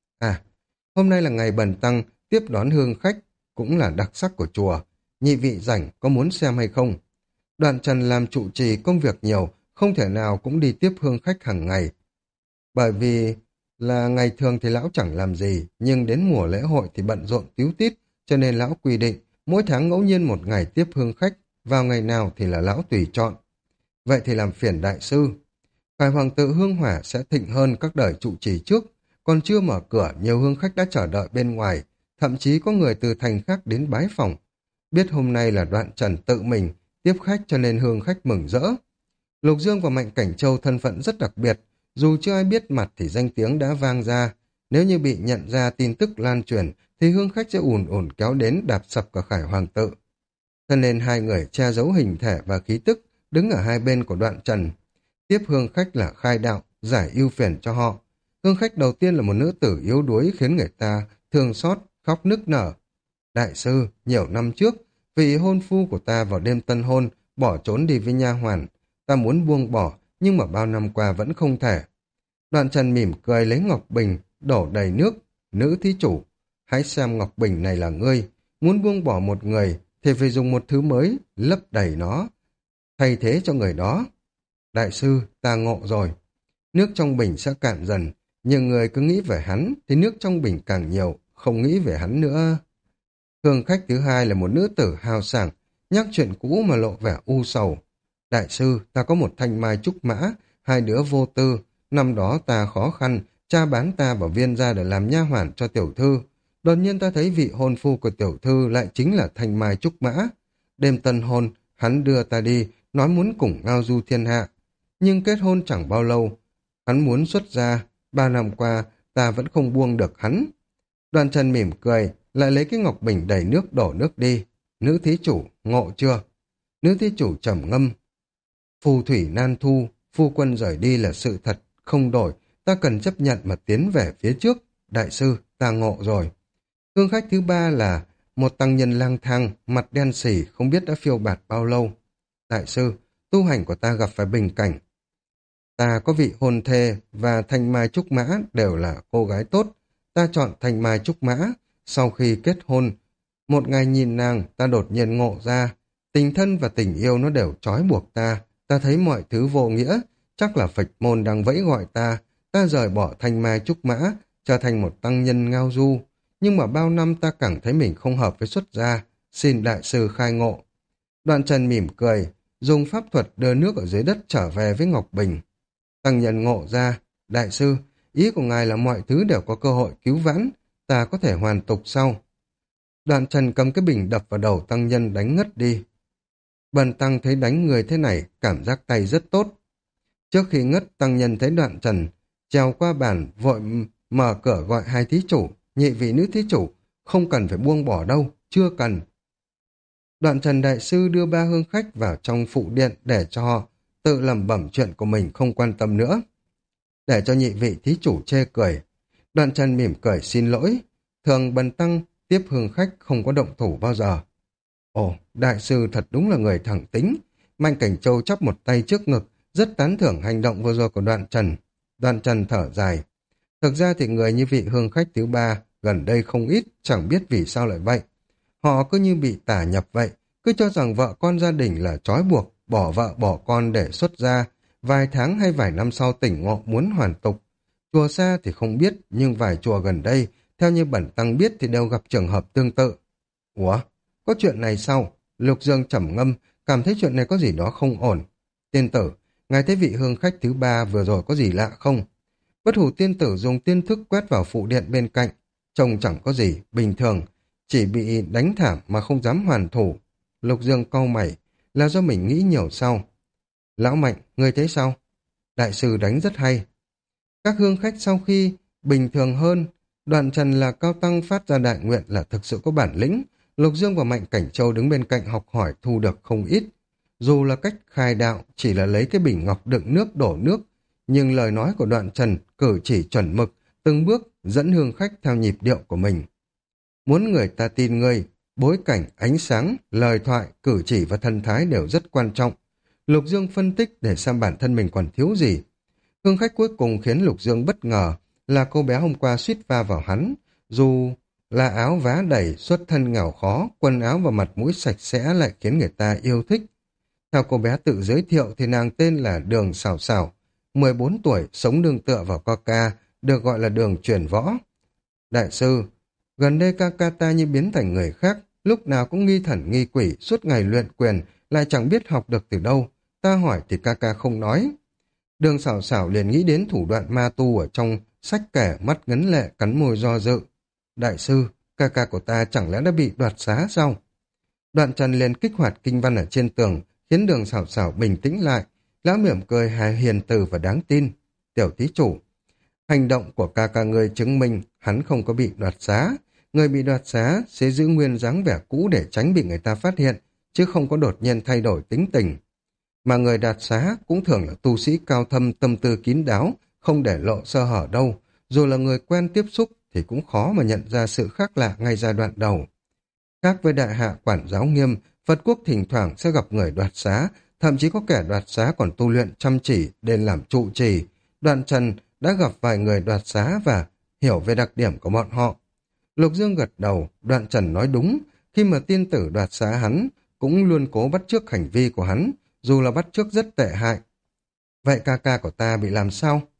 Hôm nay là ngày bần tăng tiếp đón hương khách, cũng là đặc sắc của chùa. Nhị vị rảnh có muốn xem hay không? Đoạn Trần làm trụ trì công việc nhiều, không thể nào cũng đi tiếp hương khách hàng ngày. Bởi vì là ngày thường thì lão chẳng làm gì, nhưng đến mùa lễ hội thì bận rộn tíu tít, cho nên lão quy định mỗi tháng ngẫu nhiên một ngày tiếp hương khách, vào ngày nào thì là lão tùy chọn. Vậy thì làm phiền đại sư. Khải Hoàng tự hương hỏa sẽ thịnh hơn các đời trụ trì trước, còn chưa mở cửa nhiều hương khách đã chờ đợi bên ngoài, thậm chí có người từ thành khác đến bái phỏng. Biết hôm nay là Đoạn Trần tự mình tiếp khách cho nên hương khách mừng rỡ. Lục Dương và Mạnh Cảnh Châu thân phận rất đặc biệt, dù chưa ai biết mặt thì danh tiếng đã vang ra. Nếu như bị nhận ra tin tức lan truyền thì hương khách sẽ ùn ùn kéo đến đạp sập cả Khải Hoàng tự. Cho nên hai người che giấu hình thể và khí tức, đứng ở hai bên của Đoạn Trần. Tiếp hương khách là khai đạo, giải ưu phiền cho họ. Hương khách đầu tiên là một nữ tử yếu đuối khiến người ta thương xót, khóc nức nở. Đại sư, nhiều năm trước, vị hôn phu của ta vào đêm tân hôn, bỏ trốn đi với nha hoàn. Ta muốn buông bỏ, nhưng mà bao năm qua vẫn không thể. Đoạn Trần mỉm cười lấy ngọc bình, đổ đầy nước. Nữ thí chủ, hãy xem ngọc bình này là ngươi. Muốn buông bỏ một người, thì phải dùng một thứ mới, lấp đầy nó, thay thế cho người đó. Đại sư, ta ngộ rồi. Nước trong bình sẽ cạn dần, nhưng người cứ nghĩ về hắn thì nước trong bình càng nhiều, không nghĩ về hắn nữa. Hương khách thứ hai là một nữ tử hào sảng, nhắc chuyện cũ mà lộ vẻ u sầu. Đại sư, ta có một thanh mai trúc mã, hai đứa vô tư. Năm đó ta khó khăn, cha bán ta vào Viên gia để làm nha hoàn cho tiểu thư. Đột nhiên ta thấy vị hôn phu của tiểu thư lại chính là thanh mai trúc mã. Đêm tân hôn, hắn đưa ta đi, nói muốn cùng ngao du thiên hạ. Nhưng kết hôn chẳng bao lâu, hắn muốn xuất gia. 3 năm qua, ta vẫn không buông được hắn. Đoàn Trần mỉm cười, lại lấy cái ngọc bình đầy nước đổ nước đi. Nữ thí chủ, ngộ chưa? Nữ thí chủ trầm ngâm. Phù thủy nan thu, phu quân rời đi là sự thật, không đổi. Ta cần chấp nhận mà tiến về phía trước. Đại sư, ta ngộ rồi. Hương khách thứ ba là một tăng nhân lang thang, mặt đen xỉ, không biết đã phiêu bạt bao lâu. Đại sư, tu hành của ta gặp phải bình cảnh. Ta có vị hôn thê và thanh mai trúc mã đều là cô gái tốt. Ta chọn thanh mai trúc mã. Sau khi kết hôn, một ngày nhìn nàng, ta đột nhiên ngộ ra. Tình thân và tình yêu nó đều trói buộc ta. Ta thấy mọi thứ vô nghĩa. Chắc là Phật môn đang vẫy gọi ta. Ta rời bỏ thanh mai trúc mã, trở thành một tăng nhân ngao du. Nhưng mà bao năm ta cảm thấy mình không hợp với xuất gia. Xin đại sư khai ngộ. Đoạn Trần mỉm cười, dùng pháp thuật đưa nước ở dưới đất trở về với Ngọc Bình. Tăng nhân ngộ ra, đại sư, ý của ngài là mọi thứ đều có cơ hội cứu vãn, ta có thể hoàn tục sau. Đoạn Trần cầm cái bình đập vào đầu tăng nhân đánh ngất đi. Bần tăng thấy đánh người thế này, cảm giác tay rất tốt. Trước khi ngất, tăng nhân thấy Đoạn Trần trèo qua bàn, vội mở cửa gọi hai thí chủ, nhị vị nữ thí chủ, không cần phải buông bỏ đâu, chưa cần. Đoạn Trần đại sư đưa ba hương khách vào trong phụ điện để cho họ tự lẩm bẩm chuyện của mình không quan tâm nữa. Để cho nhị vị thí chủ chê cười. Đoạn Trần mỉm cười xin lỗi. Thường bần tăng tiếp hương khách không có động thủ bao giờ. Ồ, đại sư thật đúng là người thẳng tính. Mạnh Cảnh Châu chắp một tay trước ngực, rất tán thưởng hành động vừa rồi của Đoạn Trần. Đoạn Trần thở dài. Thực ra thì người như vị hương khách thứ ba gần đây không ít, chẳng biết vì sao lại vậy. Họ cứ như bị tả nhập vậy, cứ cho rằng vợ con gia đình là trói buộc, bỏ vợ bỏ con để xuất gia, vài tháng hay vài năm sau tỉnh ngộ muốn hoàn tục. Chùa xa thì không biết, nhưng vài chùa gần đây, theo như bẩn tăng biết thì đều gặp trường hợp tương tự. Ủa, có chuyện này sao? Lục Dương trầm ngâm, cảm thấy chuyện này có gì đó không ổn. Tiên tử, ngài thấy vị hương khách thứ ba vừa rồi có gì lạ không? Bất hủ tiên tử dùng tiên thức quét vào phụ điện bên cạnh, trông chẳng có gì, bình thường, chỉ bị đánh thảm mà không dám hoàn thủ. Lục Dương cau mày, là do mình nghĩ nhiều sao? Lão Mạnh, ngươi thấy sao? Đại sư đánh rất hay. Các hương khách sau khi bình thường hơn, Đoạn Trần là cao tăng phát ra đại nguyện là thực sự có bản lĩnh. Lục Dương và Mạnh Cảnh Châu đứng bên cạnh học hỏi thu được không ít. Dù là cách khai đạo, chỉ là lấy cái bình ngọc đựng nước đổ nước, nhưng lời nói của Đoạn Trần cử chỉ chuẩn mực, từng bước dẫn hương khách theo nhịp điệu của mình. Muốn người ta tin ngươi, bối cảnh, ánh sáng, lời thoại, cử chỉ và thần thái đều rất quan trọng. Lục Dương phân tích để xem bản thân mình còn thiếu gì. Hương khách cuối cùng khiến Lục Dương bất ngờ là cô bé hôm qua suýt va vào hắn. Dù là áo vá đầy, xuất thân nghèo khó, quần áo và mặt mũi sạch sẽ lại khiến người ta yêu thích. Theo cô bé tự giới thiệu thì nàng tên là Đường Sảo Sảo, 14 tuổi, sống nương tựa vào Coca, được gọi là Đường truyền võ. Đại sư, gần đây ca ca ta như biến thành người khác, lúc nào cũng nghi thần nghi quỷ, suốt ngày luyện quyền, lại chẳng biết học được từ đâu. Ta hỏi thì ca ca không nói. Đường Sảo Sảo liền nghĩ đến thủ đoạn ma tu ở trong sách kể, mắt ngấn lệ, cắn môi do dự. Đại sư, ca ca của ta chẳng lẽ đã bị đoạt xá sao? Đoạn Trần liền kích hoạt kinh văn ở trên tường, khiến Đường Sảo Sảo bình tĩnh lại. Lão mỉm cười hài hiền từ và đáng tin. Tiểu thí chủ, hành động của ca ca ngươi chứng minh hắn không có bị đoạt xá. Người bị đoạt xá sẽ giữ nguyên dáng vẻ cũ để tránh bị người ta phát hiện, chứ không có đột nhiên thay đổi tính tình. Mà người đoạt xá cũng thường là tu sĩ cao thâm, tâm tư kín đáo, không để lộ sơ hở đâu. Dù là người quen tiếp xúc thì cũng khó mà nhận ra sự khác lạ ngay giai đoạn đầu. Khác với đại hạ quản giáo nghiêm, Phật quốc thỉnh thoảng sẽ gặp người đoạt xá, thậm chí có kẻ đoạt xá còn tu luyện chăm chỉ để làm trụ trì. Đoạn Trần đã gặp vài người đoạt xá và hiểu về đặc điểm của bọn họ. Lục Dương gật đầu, Đoạn Trần nói đúng, khi mà tiên tử đoạt xá hắn, cũng luôn cố bắt chước hành vi của hắn, dù là bắt chước rất tệ hại. Vậy ca ca của ta bị làm sao?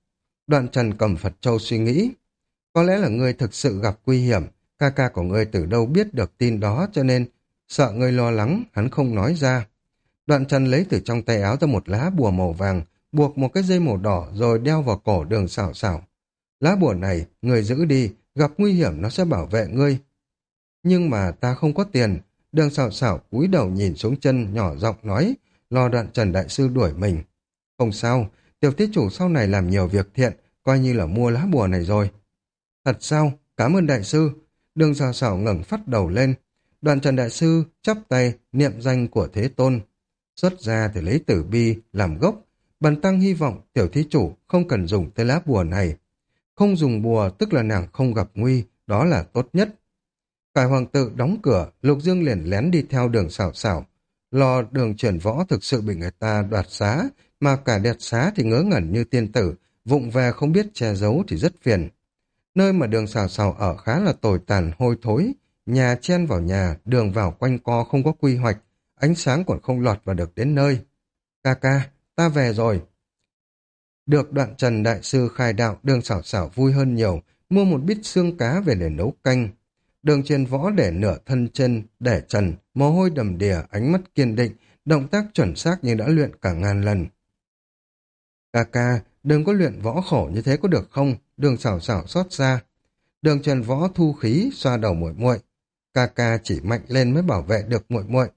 Đoạn Trần cầm Phật Châu suy nghĩ. Có lẽ là ngươi thực sự gặp nguy hiểm, ca ca của ngươi từ đâu biết được tin đó cho nên sợ ngươi lo lắng, hắn không nói ra. Đoạn Trần lấy từ trong tay áo ra một lá bùa màu vàng, buộc một cái dây màu đỏ rồi đeo vào cổ Đường Sảo Sảo. Lá bùa này, ngươi giữ đi, gặp nguy hiểm nó sẽ bảo vệ ngươi. Nhưng mà ta không có tiền. Đường Sảo Sảo cúi đầu nhìn xuống chân, nhỏ giọng nói, lo Đoạn Trần đại sư đuổi mình. Không sao, tiểu thí chủ sau này làm nhiều việc thiện, coi như là mua lá bùa này rồi. Thật sao? Cảm ơn đại sư. Đường Sảo Sảo ngẩng phát đầu lên. Đoạn Trần đại sư chắp tay niệm danh của Thế Tôn. Xuất ra thì lấy tử bi làm gốc. Bần tăng hy vọng tiểu thí chủ không cần dùng tới lá bùa này. Không dùng bùa tức là nàng không gặp nguy, đó là tốt nhất. Khải hoàng tự đóng cửa, Lục Dương liền lén đi theo Đường Sảo Sảo. Lo Đường Chuyển Võ thực sự bị người ta đoạt xá, mà cả đẹp xá thì ngớ ngẩn như tiên tử, vụng về không biết che giấu thì rất phiền. Nơi mà Đường Sảo Sảo ở khá là tồi tàn hôi thối, nhà chen vào nhà, đường vào quanh co không có quy hoạch, ánh sáng còn không lọt vào được đến nơi. Ca ca, ta về rồi. Được Đoạn Trần đại sư khai đạo, Đường Sảo Sảo vui hơn nhiều, mua một bít xương cá về để nấu canh. Đường Truyền Võ để nửa thân trên để trần, mồ hôi đầm đìa, ánh mắt kiên định, động tác chuẩn xác như đã luyện cả ngàn lần. Ca ca, đừng có luyện võ khổ như thế có được không? Đường Sảo Sảo xót xa. Đường Truyền Võ thu khí, xoa đầu muội muội. Ca ca chỉ mạnh lên mới bảo vệ được muội muội.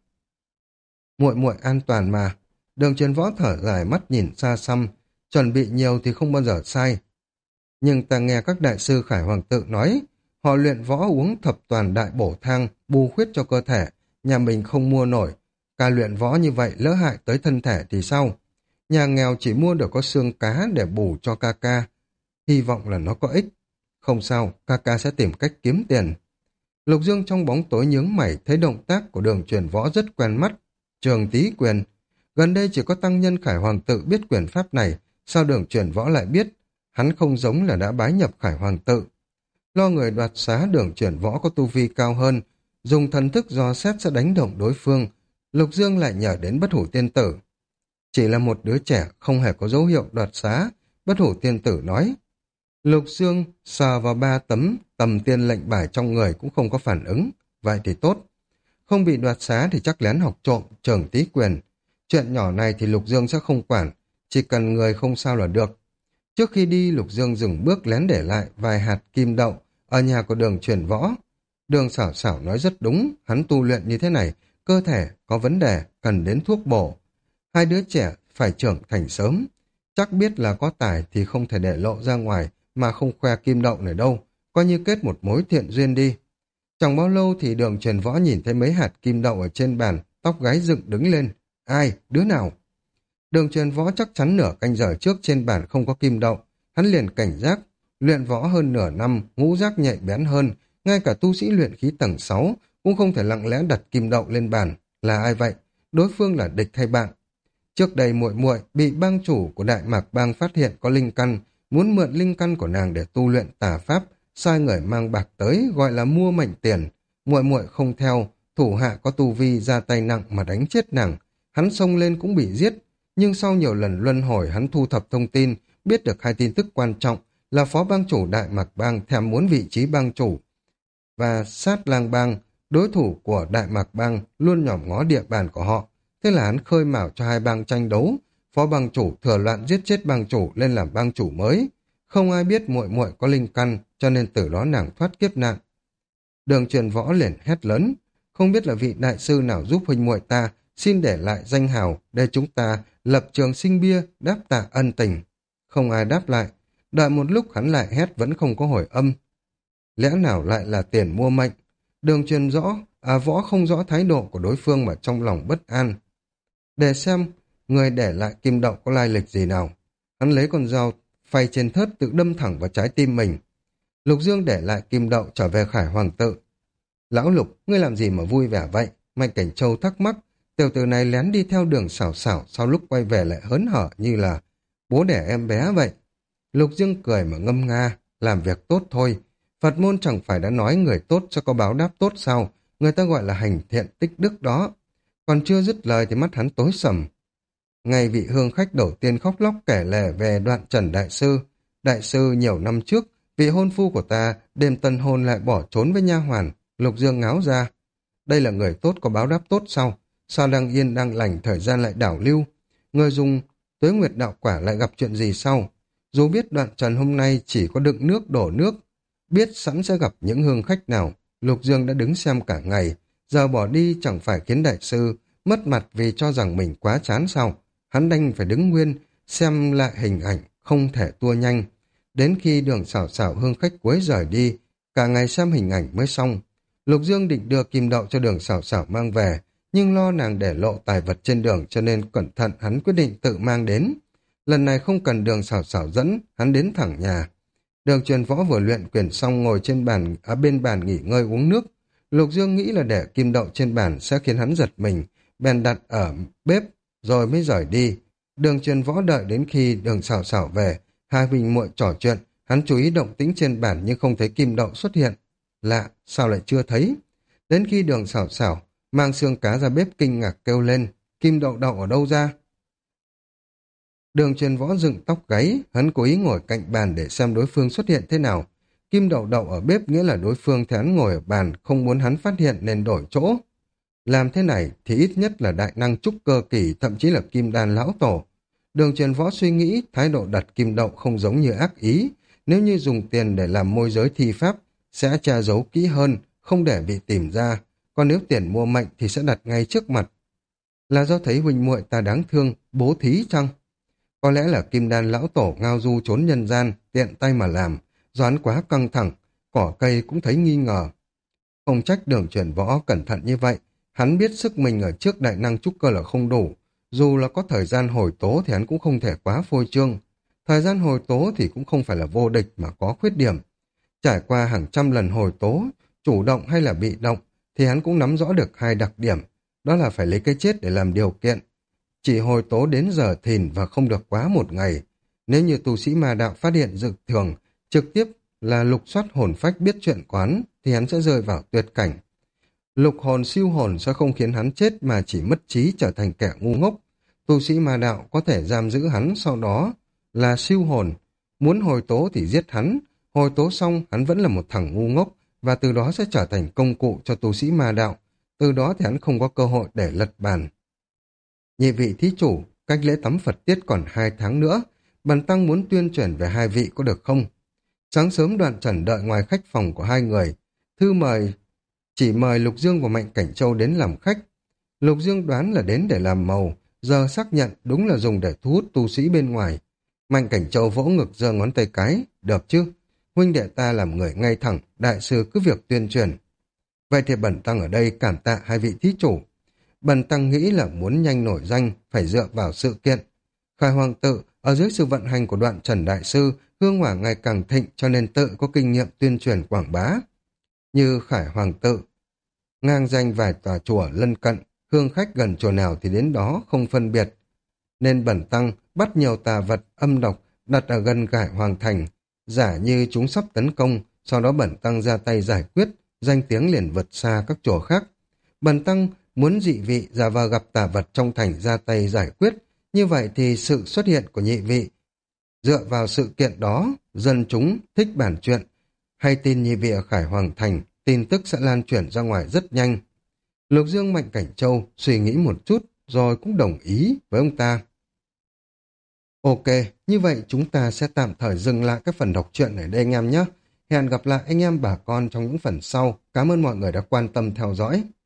Muội muội an toàn mà. Đường Truyền Võ thở dài, mắt nhìn xa xăm, chuẩn bị nhiều thì không bao giờ sai. Nhưng ta nghe các đại sư Khải Hoàng tự nói, họ luyện võ uống thập toàn đại bổ thang, bù khuyết cho cơ thể, nhà mình không mua nổi. Ca luyện võ như vậy lỡ hại tới thân thể thì sao? Nhà nghèo chỉ mua được có xương cá để bù cho ca ca. Hy vọng là nó có ích. Không sao, ca ca sẽ tìm cách kiếm tiền. Lục Dương trong bóng tối nhướng mày thấy động tác của Đường Truyền Võ rất quen mắt. Trường Tý Quyền. Gần đây chỉ có tăng nhân Khải Hoàng tự biết quyền pháp này, sao Đường Truyền Võ lại biết? Hắn không giống là đã bái nhập Khải Hoàng tự. Lo người đoạt xá Đường Truyền Võ có tu vi cao hơn, dùng thần thức dò xét sẽ đánh động đối phương. Lục Dương lại nhờ đến Bất Hủ Tiên Tử. Chỉ là một đứa trẻ không hề có dấu hiệu đoạt xá, Bất Hủ Tiên Tử nói. Lục Dương sờ vào 3 tấm tầm tiên lệnh bài trong người cũng không có phản ứng. Vậy thì tốt. Không bị đoạt xá thì chắc lén học trộm, Trường Tý Quyền. Chuyện nhỏ này thì Lục Dương sẽ không quản, chỉ cần người không sao là được. Trước khi đi, Lục Dương dừng bước lén để lại vài hạt kim đậu ở nhà của Đường Truyền Võ. Đường Sảo Sảo nói rất đúng, hắn tu luyện như thế này, cơ thể có vấn đề, cần đến thuốc bổ. Hai đứa trẻ phải trưởng thành sớm. Chắc biết là có tài thì không thể để lộ ra ngoài mà không khoe kim đậu này đâu, coi như kết một mối thiện duyên đi. Chẳng bao lâu thì Đường Truyền Võ nhìn thấy mấy hạt kim đậu ở trên bàn, tóc gáy dựng đứng lên. Ai? Đứa nào? Đường Truyền Võ chắc chắn nửa canh giờ trước trên bàn không có kim đậu. Hắn liền cảnh giác, luyện võ hơn nửa năm, ngũ giác nhạy bén hơn, ngay cả tu sĩ luyện khí tầng 6 cũng không thể lặng lẽ đặt kim đậu lên bàn. Là ai vậy? Đối phương là địch hay bạn? Trước đây muội muội bị bang chủ của Đại Mạc Bang phát hiện có linh căn, muốn mượn linh căn của nàng để tu luyện tà pháp, sai người mang bạc tới gọi là mua mệnh tiền. Muội muội không theo, thủ hạ có tu vi ra tay nặng mà đánh chết nàng. Hắn xông lên cũng bị giết, nhưng sau nhiều lần luân hồi hắn thu thập thông tin, biết được hai tin tức quan trọng là phó bang chủ Đại Mạc Bang thèm muốn vị trí bang chủ và Sát Lang Bang, đối thủ của Đại Mạc Bang luôn nhòm ngó địa bàn của họ. Thế là hắn khơi mào cho hai bang tranh đấu, phó bang chủ thừa loạn giết chết bang chủ lên làm bang chủ mới. Không ai biết muội muội có linh căn, cho nên từ đó nàng thoát kiếp nạn. Đường Truyền Võ liền hét lớn, không biết là vị đại sư nào giúp huynh muội ta, xin để lại danh hào để chúng ta lập trường sinh bia đáp tạ ân tình. Không ai đáp lại, đợi một lúc hắn lại hét vẫn không có hồi âm. Lẽ nào lại là tiền mua mệnh? Đường Truyền Võ không rõ thái độ của đối phương mà trong lòng bất an. Để xem, người để lại kim đậu có lai lịch gì nào. Hắn lấy con dao phay trên thớt tự đâm thẳng vào trái tim mình. Lục Dương để lại kim đậu trở về Khải Hoàng tự. Lão Lục, ngươi làm gì mà vui vẻ vậy? Mạnh Cảnh Châu thắc mắc. Tiểu tử này lén đi theo Đường Sảo Sảo, sau lúc quay về lại hớn hở như là bố đẻ em bé vậy. Lục Dương cười mà ngâm nga, làm việc tốt thôi. Phật môn chẳng phải đã nói người tốt sẽ có báo đáp tốt sao? Người ta gọi là hành thiện tích đức đó. Còn chưa dứt lời thì mắt hắn tối sầm. Ngày vị hương khách đầu tiên khóc lóc kể lể về Đoạn Trần đại sư, Đại sư nhiều năm trước, vị hôn phu của ta đêm tân hôn lại bỏ trốn với nha hoàn. Lục Dương ngáo ra. Đây là người tốt có báo đáp tốt sau. Sao đang yên đang lành thời gian lại đảo lưu. Người dùng Tuế Nguyệt đạo quả lại gặp chuyện gì sau. Dù biết Đoạn Trần hôm nay chỉ có đựng nước đổ nước, biết sẵn sẽ gặp những hương khách nào, Lục Dương đã đứng xem cả ngày, giờ bỏ đi chẳng phải khiến đại sư mất mặt vì cho rằng mình quá chán sao. Hắn đành phải đứng nguyên, xem lại hình ảnh, không thể tua nhanh. Đến khi Đường Sảo Sảo hương khách cuối rời đi, cả ngày xem hình ảnh mới xong. Lục Dương định đưa kim đậu cho Đường Sảo Sảo mang về, nhưng lo nàng để lộ tài vật trên đường cho nên cẩn thận hắn quyết định tự mang đến. Lần này không cần Đường Sảo Sảo dẫn, hắn đến thẳng nhà. Đường Truyền Võ vừa luyện quyền xong ngồi trên bàn ở bên bàn nghỉ ngơi uống nước. Lục Dương nghĩ là để kim đậu trên bàn sẽ khiến hắn giật mình, bèn đặt ở bếp rồi mới rời đi. Đường Truyền Võ đợi đến khi Đường Sảo Sảo về, hai huynh muội trò chuyện, hắn chú ý động tĩnh trên bàn nhưng không thấy kim đậu xuất hiện. Lạ, sao lại chưa thấy? Đến khi Đường Sảo Sảo mang xương cá ra bếp kinh ngạc kêu lên, kim đậu đậu ở đâu ra? Đường Truyền Võ dựng tóc gáy, hắn cố ý ngồi cạnh bàn để xem đối phương xuất hiện thế nào. Kim đậu đậu ở bếp nghĩa là đối phương thì hắn ngồi ở bàn, không muốn hắn phát hiện nên đổi chỗ. Làm thế này thì ít nhất là đại năng trúc cơ kỳ, thậm chí là kim đan lão tổ. Đường Truyền Võ suy nghĩ thái độ đặt kim đậu không giống như ác ý. Nếu như dùng tiền để làm môi giới thi pháp, sẽ tra giấu kỹ hơn, không để bị tìm ra. Còn nếu tiền mua mệnh thì sẽ đặt ngay trước mặt. Là do thấy huynh muội ta đáng thương, bố thí chăng? Có lẽ là kim đan lão tổ ngao du trốn nhân gian, tiện tay mà làm, do hắn quá căng thẳng, cỏ cây cũng thấy nghi ngờ. Không trách Đường Truyền Võ cẩn thận như vậy, hắn biết sức mình ở trước đại năng trúc cơ là không đủ, dù là có thời gian hồi tố thì hắn cũng không thể quá phô trương. Thời gian hồi tố thì cũng không phải là vô địch mà có khuyết điểm. Trải qua hàng trăm lần hồi tố, chủ động hay là bị động, thì hắn cũng nắm rõ được hai đặc điểm, đó là phải lấy cái chết để làm điều kiện. Chỉ hồi tố đến giờ thìn và không được quá một ngày. Nếu như tu sĩ ma đạo phát hiện dược thường, trực tiếp là lục soát hồn phách biết chuyện quán, thì hắn sẽ rơi vào tuyệt cảnh. Lục hồn siêu hồn sẽ không khiến hắn chết mà chỉ mất trí trở thành kẻ ngu ngốc. Tu sĩ ma đạo có thể giam giữ hắn sau đó là siêu hồn. Muốn hồi tố thì giết hắn, hồi tố xong hắn vẫn là một thằng ngu ngốc và từ đó sẽ trở thành công cụ cho tu sĩ ma đạo. Từ đó thì hắn không có cơ hội để lật bàn. Nhị vị thí chủ, cách lễ tắm Phật tiết còn 2 tháng nữa, bần tăng muốn tuyên truyền về hai vị có được không? Sáng sớm Đoạn Trần đợi ngoài khách phòng của hai người, thư mời chỉ mời Lục Dương và Mạnh Cảnh Châu đến làm khách. Lục Dương đoán là đến để làm màu, giờ xác nhận đúng là dùng để thu hút tu sĩ bên ngoài. Mạnh Cảnh Châu vỗ ngực giơ ngón tay cái, được chứ? Huynh đệ ta làm người ngay thẳng, đại sư cứ việc tuyên truyền. Vậy thì bần tăng ở đây cảm tạ hai vị thí chủ. Bần tăng nghĩ là muốn nhanh nổi danh, phải dựa vào sự kiện. Khải Hoàng tự, ở dưới sự vận hành của Đoạn Trần Đại Sư, hương hỏa ngày càng thịnh cho nên tự có kinh nghiệm tuyên truyền quảng bá. Như Khải Hoàng tự, ngang danh vài tòa chùa lân cận, hương khách gần chùa nào thì đến đó không phân biệt. Nên bần tăng bắt nhiều tà vật âm độc đặt ở gần Khải Hoàng thành, giả như chúng sắp tấn công, sau đó bần tăng ra tay giải quyết, danh tiếng liền vượt xa các chùa khác. Bần tăng muốn dị vị giả vờ gặp tà vật trong thành ra tay giải quyết, như vậy thì sự xuất hiện của nhị vị. Dựa vào sự kiện đó, dân chúng thích bản chuyện, hay tin nhị vị ở Khải Hoàng thành, tin tức sẽ lan truyền ra ngoài rất nhanh. Lục Dương Mạnh Cảnh Châu suy nghĩ một chút, rồi cũng đồng ý với ông ta. Ok, như vậy chúng ta sẽ tạm thời dừng lại các phần đọc truyện ở đây anh em nhé. Hẹn gặp lại anh em bà con trong những phần sau. Cảm ơn mọi người đã quan tâm theo dõi.